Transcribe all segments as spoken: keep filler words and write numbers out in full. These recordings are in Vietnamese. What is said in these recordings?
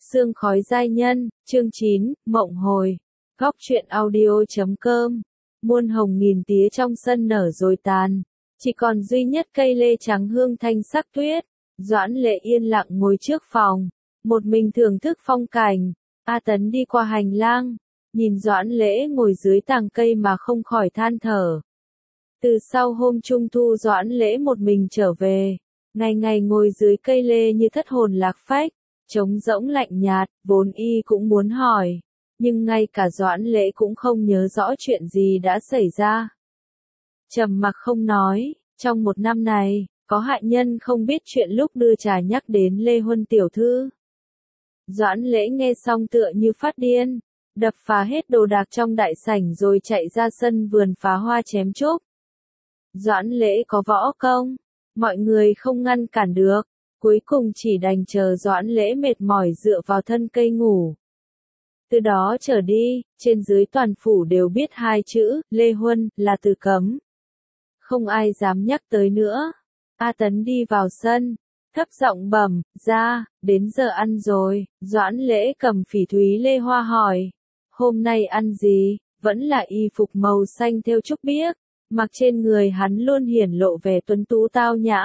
Sương khói giai nhân, chương chín, mộng hồi. Góc truyện audio chấm com. Muôn hồng nghìn tía trong sân nở rồi tàn. Chỉ còn duy nhất cây lê trắng hương thanh sắc tuyết. Doãn Lễ yên lặng ngồi trước phòng. Một mình thưởng thức phong cảnh. A Tấn đi qua hành lang. Nhìn Doãn Lễ ngồi dưới tàng cây mà không khỏi than thở. Từ sau hôm trung thu Doãn Lễ một mình trở về. Ngày ngày ngồi dưới cây lê như thất hồn lạc phách. Trống rỗng lạnh nhạt, vốn y cũng muốn hỏi. Nhưng ngay cả Doãn Lễ cũng không nhớ rõ chuyện gì đã xảy ra. Trầm mặc không nói, trong một năm này, có hại nhân không biết chuyện lúc đưa trà nhắc đến Lê Huân tiểu thư. Doãn Lễ nghe xong tựa như phát điên, đập phá hết đồ đạc trong đại sảnh rồi chạy ra sân vườn phá hoa chém chúc. Doãn Lễ có võ công, mọi người không ngăn cản được. Cuối cùng chỉ đành chờ Doãn Lễ mệt mỏi dựa vào thân cây ngủ. Từ đó trở đi, trên dưới toàn phủ đều biết hai chữ, Lê Huân, là từ cấm. Không ai dám nhắc tới nữa. A Tấn đi vào sân, thấp giọng bẩm, ra, đến giờ ăn rồi. Doãn Lễ cầm phỉ thúy lê hoa hỏi. Hôm nay ăn gì? Vẫn là y phục màu xanh thêu trúc biếc. Mặc trên người hắn luôn hiển lộ vẻ tuấn tú tao nhã.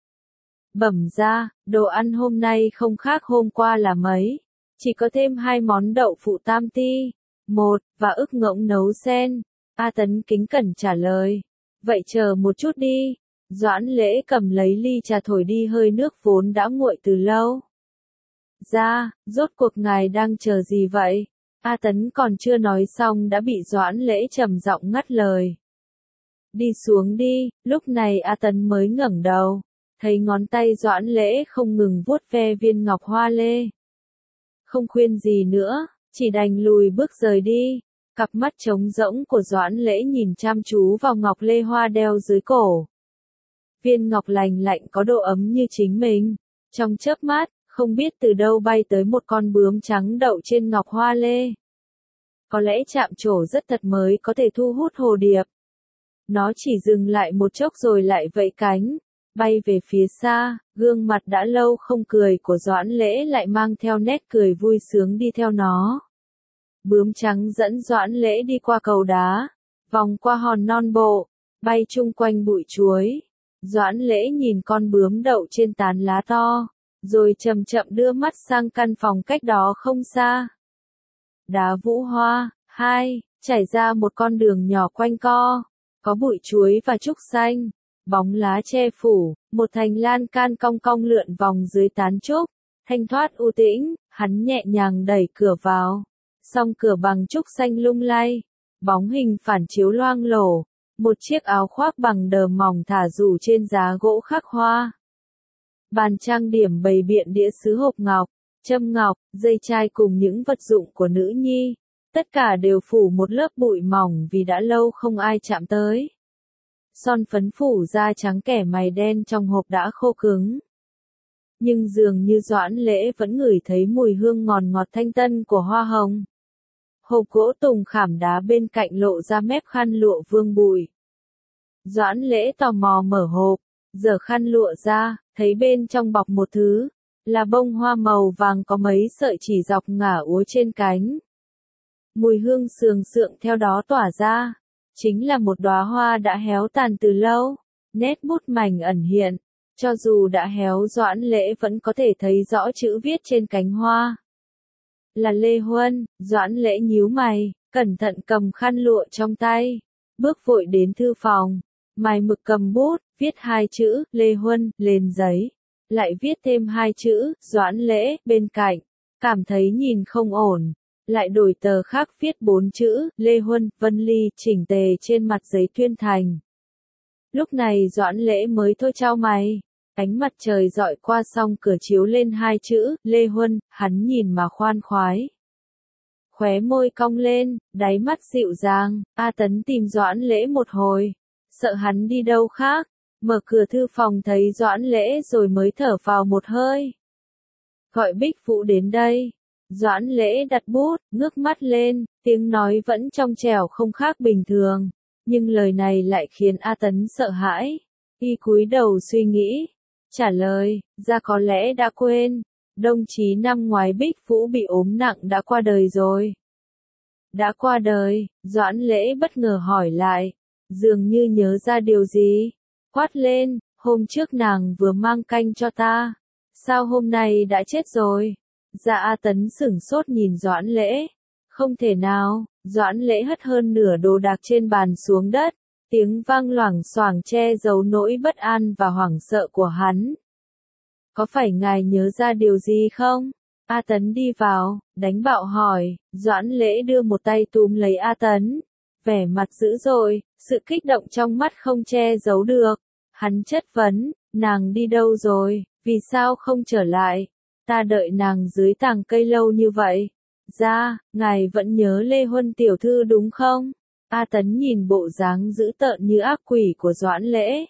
Bẩm ra, đồ ăn hôm nay không khác hôm qua là mấy. Chỉ có thêm hai món đậu phụ tam ti. Một, và ức ngỗng nấu sen. A Tấn kính cẩn trả lời. Vậy chờ một chút đi. Doãn Lễ cầm lấy ly trà thổi đi hơi nước vốn đã nguội từ lâu. Ra, rốt cuộc ngài đang chờ gì vậy? A Tấn còn chưa nói xong đã bị Doãn Lễ trầm giọng ngắt lời. Đi xuống đi, lúc này A Tấn mới ngẩng đầu. Thấy ngón tay Doãn Lễ không ngừng vuốt ve viên ngọc hoa lê. Không khuyên gì nữa, chỉ đành lùi bước rời đi. Cặp mắt trống rỗng của Doãn Lễ nhìn chăm chú vào ngọc lê hoa đeo dưới cổ. Viên ngọc lành lạnh có độ ấm như chính mình. Trong chớp mắt, không biết từ đâu bay tới một con bướm trắng đậu trên ngọc hoa lê. Có lẽ chạm trổ rất thật mới có thể thu hút hồ điệp. Nó chỉ dừng lại một chốc rồi lại vẫy cánh. Bay về phía xa, gương mặt đã lâu không cười của Doãn Lễ lại mang theo nét cười vui sướng đi theo nó. Bướm trắng dẫn Doãn Lễ đi qua cầu đá, vòng qua hòn non bộ, bay chung quanh bụi chuối. Doãn Lễ nhìn con bướm đậu trên tán lá to, rồi chậm chậm đưa mắt sang căn phòng cách đó không xa. Đá Vũ Hoa, hai, trải ra một con đường nhỏ quanh co, có bụi chuối và trúc xanh. Bóng lá che phủ, một thành lan can cong cong lượn vòng dưới tán trúc, thanh thoát u tĩnh, hắn nhẹ nhàng đẩy cửa vào. Song cửa bằng trúc xanh lung lay, bóng hình phản chiếu loang lổ, một chiếc áo khoác bằng đờ mỏng thả rủ trên giá gỗ khắc hoa. Bàn trang điểm bày biện đĩa sứ hộp ngọc, châm ngọc, dây chai cùng những vật dụng của nữ nhi, tất cả đều phủ một lớp bụi mỏng vì đã lâu không ai chạm tới. Son phấn phủ da trắng kẻ mày đen trong hộp đã khô cứng. Nhưng dường như Doãn Lễ vẫn ngửi thấy mùi hương ngọt ngọt thanh tân của hoa hồng. Hộp gỗ tùng khảm đá bên cạnh lộ ra mép khăn lụa vương bụi. Doãn Lễ tò mò mở hộp, giở khăn lụa ra, thấy bên trong bọc một thứ, là bông hoa màu vàng có mấy sợi chỉ dọc ngả úa trên cánh. Mùi hương sườn sượng theo đó tỏa ra. Chính là một đóa hoa đã héo tàn từ lâu, nét bút mảnh ẩn hiện, cho dù đã héo Doãn Lễ vẫn có thể thấy rõ chữ viết trên cánh hoa. Là Lê Huân. Doãn Lễ nhíu mày, cẩn thận cầm khăn lụa trong tay, bước vội đến thư phòng, mài mực cầm bút, viết hai chữ, Lê Huân, lên giấy, lại viết thêm hai chữ, Doãn Lễ, bên cạnh, cảm thấy nhìn không ổn. Lại đổi tờ khác viết bốn chữ, Lê Huân, Vân Ly, chỉnh tề trên mặt giấy tuyên thành. Lúc này Doãn Lễ mới thôi trao mày, ánh mặt trời dọi qua song cửa chiếu lên hai chữ, Lê Huân, hắn nhìn mà khoan khoái. Khóe môi cong lên, đáy mắt dịu dàng, A Tấn tìm Doãn Lễ một hồi, sợ hắn đi đâu khác, mở cửa thư phòng thấy Doãn Lễ rồi mới thở vào một hơi. Gọi Bích Vũ đến đây. Doãn Lễ đặt bút, ngước mắt lên, tiếng nói vẫn trong trẻo không khác bình thường, nhưng lời này lại khiến A Tấn sợ hãi. Y cúi đầu suy nghĩ, trả lời, ra có lẽ đã quên, Đồng chí năm ngoái Bích Vũ bị ốm nặng đã qua đời rồi. Đã qua đời, Doãn Lễ bất ngờ hỏi lại, dường như nhớ ra điều gì, quát lên, hôm trước nàng vừa mang canh cho ta, sao hôm nay đã chết rồi? Dạ A Tấn sửng sốt nhìn Doãn Lễ, không thể nào, Doãn Lễ hất hơn nửa đồ đạc trên bàn xuống đất, tiếng vang loảng xoảng che giấu nỗi bất an và hoảng sợ của hắn. Có phải ngài nhớ ra điều gì không? A Tấn đi vào, đánh bạo hỏi, Doãn Lễ đưa một tay túm lấy A Tấn, vẻ mặt dữ dội, sự kích động trong mắt không che giấu được. Hắn chất vấn, nàng đi đâu rồi, vì sao không trở lại? Ta đợi nàng dưới tàng cây lâu như vậy. Ra, ngài vẫn nhớ Lê Huân tiểu thư đúng không? A Tấn nhìn bộ dáng dữ tợn như ác quỷ của Doãn Lễ.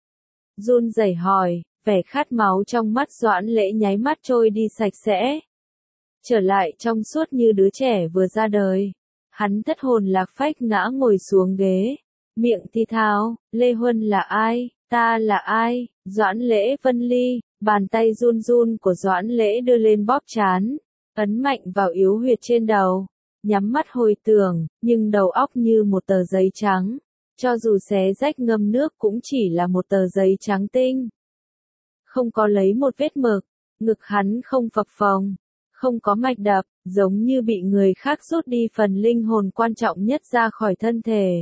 Run rẩy hỏi, vẻ khát máu trong mắt Doãn Lễ nháy mắt trôi đi sạch sẽ. Trở lại trong suốt như đứa trẻ vừa ra đời. Hắn thất hồn lạc phách ngã ngồi xuống ghế. Miệng thì thào, Lê Huân là ai, ta là ai, Doãn Lễ Vân Ly, bàn tay run run của Doãn Lễ đưa lên bóp trán, ấn mạnh vào yếu huyệt trên đầu, nhắm mắt hồi tưởng, nhưng đầu óc như một tờ giấy trắng, cho dù xé rách ngâm nước cũng chỉ là một tờ giấy trắng tinh. Không có lấy một vết mực, ngực hắn không phập phồng, không có mạch đập, giống như bị người khác rút đi phần linh hồn quan trọng nhất ra khỏi thân thể.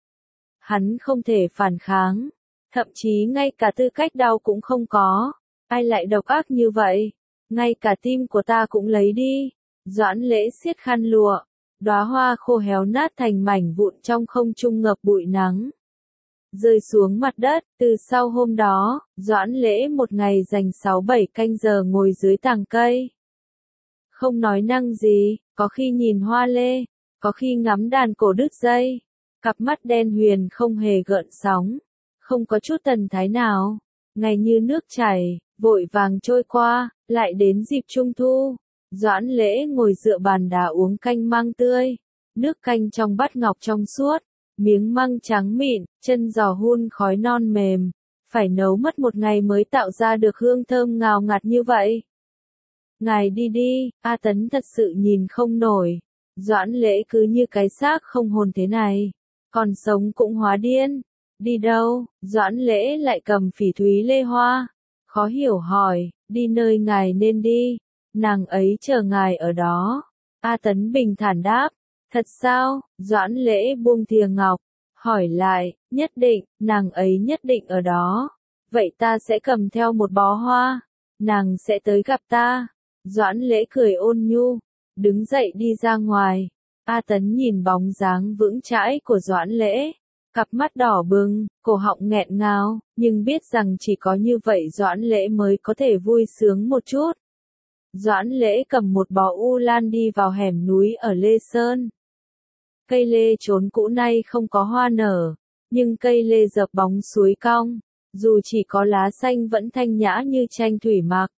Hắn không thể phản kháng, thậm chí ngay cả tư cách đau cũng không có. Ai lại độc ác như vậy? Ngay cả tim của ta cũng lấy đi. Doãn Lễ siết khăn lụa, đóa hoa khô héo nát thành mảnh vụn trong không trung ngập bụi nắng, rơi xuống mặt đất. Từ sau hôm đó, Doãn Lễ một ngày dành sáu bảy canh giờ ngồi dưới tàng cây. Không nói năng gì, có khi nhìn hoa lê, có khi ngắm đàn cổ đứt dây. Cặp mắt đen huyền không hề gợn sóng, không có chút thần thái nào. Ngày như nước chảy, vội vàng trôi qua, lại đến dịp trung thu. Doãn Lễ ngồi dựa bàn đá uống canh măng tươi. Nước canh trong bát ngọc trong suốt, miếng măng trắng mịn, chân giò hun khói non mềm. Phải nấu mất một ngày mới tạo ra được hương thơm ngào ngạt như vậy. Ngài đi đi, A Tấn thật sự nhìn không nổi. Doãn Lễ cứ như cái xác không hồn thế này, còn sống cũng hóa điên. Đi đâu? Doãn Lễ lại cầm phỉ thúy lê hoa. Khó hiểu hỏi, đi nơi ngài nên đi. Nàng ấy chờ ngài ở đó. A Tấn bình thản đáp. Thật sao? Doãn Lễ buông thìa ngọc. Hỏi lại, nhất định, nàng ấy nhất định ở đó. Vậy ta sẽ cầm theo một bó hoa. Nàng sẽ tới gặp ta. Doãn Lễ cười ôn nhu. Đứng dậy đi ra ngoài. A Tấn nhìn bóng dáng vững chãi của Doãn Lễ. Cặp mắt đỏ bừng, cổ họng nghẹn ngào, nhưng biết rằng chỉ có như vậy Doãn Lễ mới có thể vui sướng một chút. Doãn Lễ cầm một bó u lan đi vào hẻm núi ở Lê Sơn. Cây lê trốn cũ nay không có hoa nở, nhưng cây lê dập bóng suối cong, dù chỉ có lá xanh vẫn thanh nhã như tranh thủy mặc.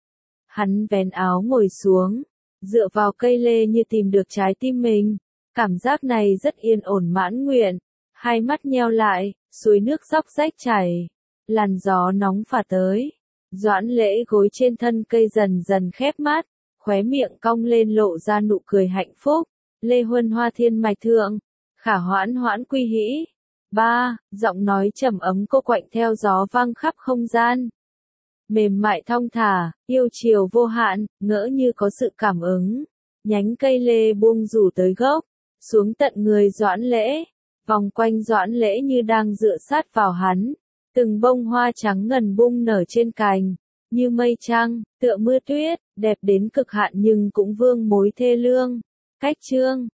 Hắn vén áo ngồi xuống, dựa vào cây lê như tìm được trái tim mình. Cảm giác này rất yên ổn mãn nguyện. Hai mắt nheo lại, suối nước róc rách chảy, làn gió nóng phả tới. Doãn Lễ gối trên thân cây dần dần khép mắt, khóe miệng cong lên lộ ra nụ cười hạnh phúc. Lê Huân hoa thiên mạch thượng, khả hoãn hoãn quy hĩ. Ba, giọng nói trầm ấm cô quạnh theo gió vang khắp không gian. Mềm mại thong thả, yêu chiều vô hạn, ngỡ như có sự cảm ứng. Nhánh cây lê buông rủ tới gốc, xuống tận người Doãn Lễ. Vòng quanh Doãn Lễ như đang dựa sát vào hắn. Từng bông hoa trắng ngần bung nở trên cành, như mây trăng, tựa mưa tuyết, đẹp đến cực hạn nhưng cũng vương mối thê lương. Cách chương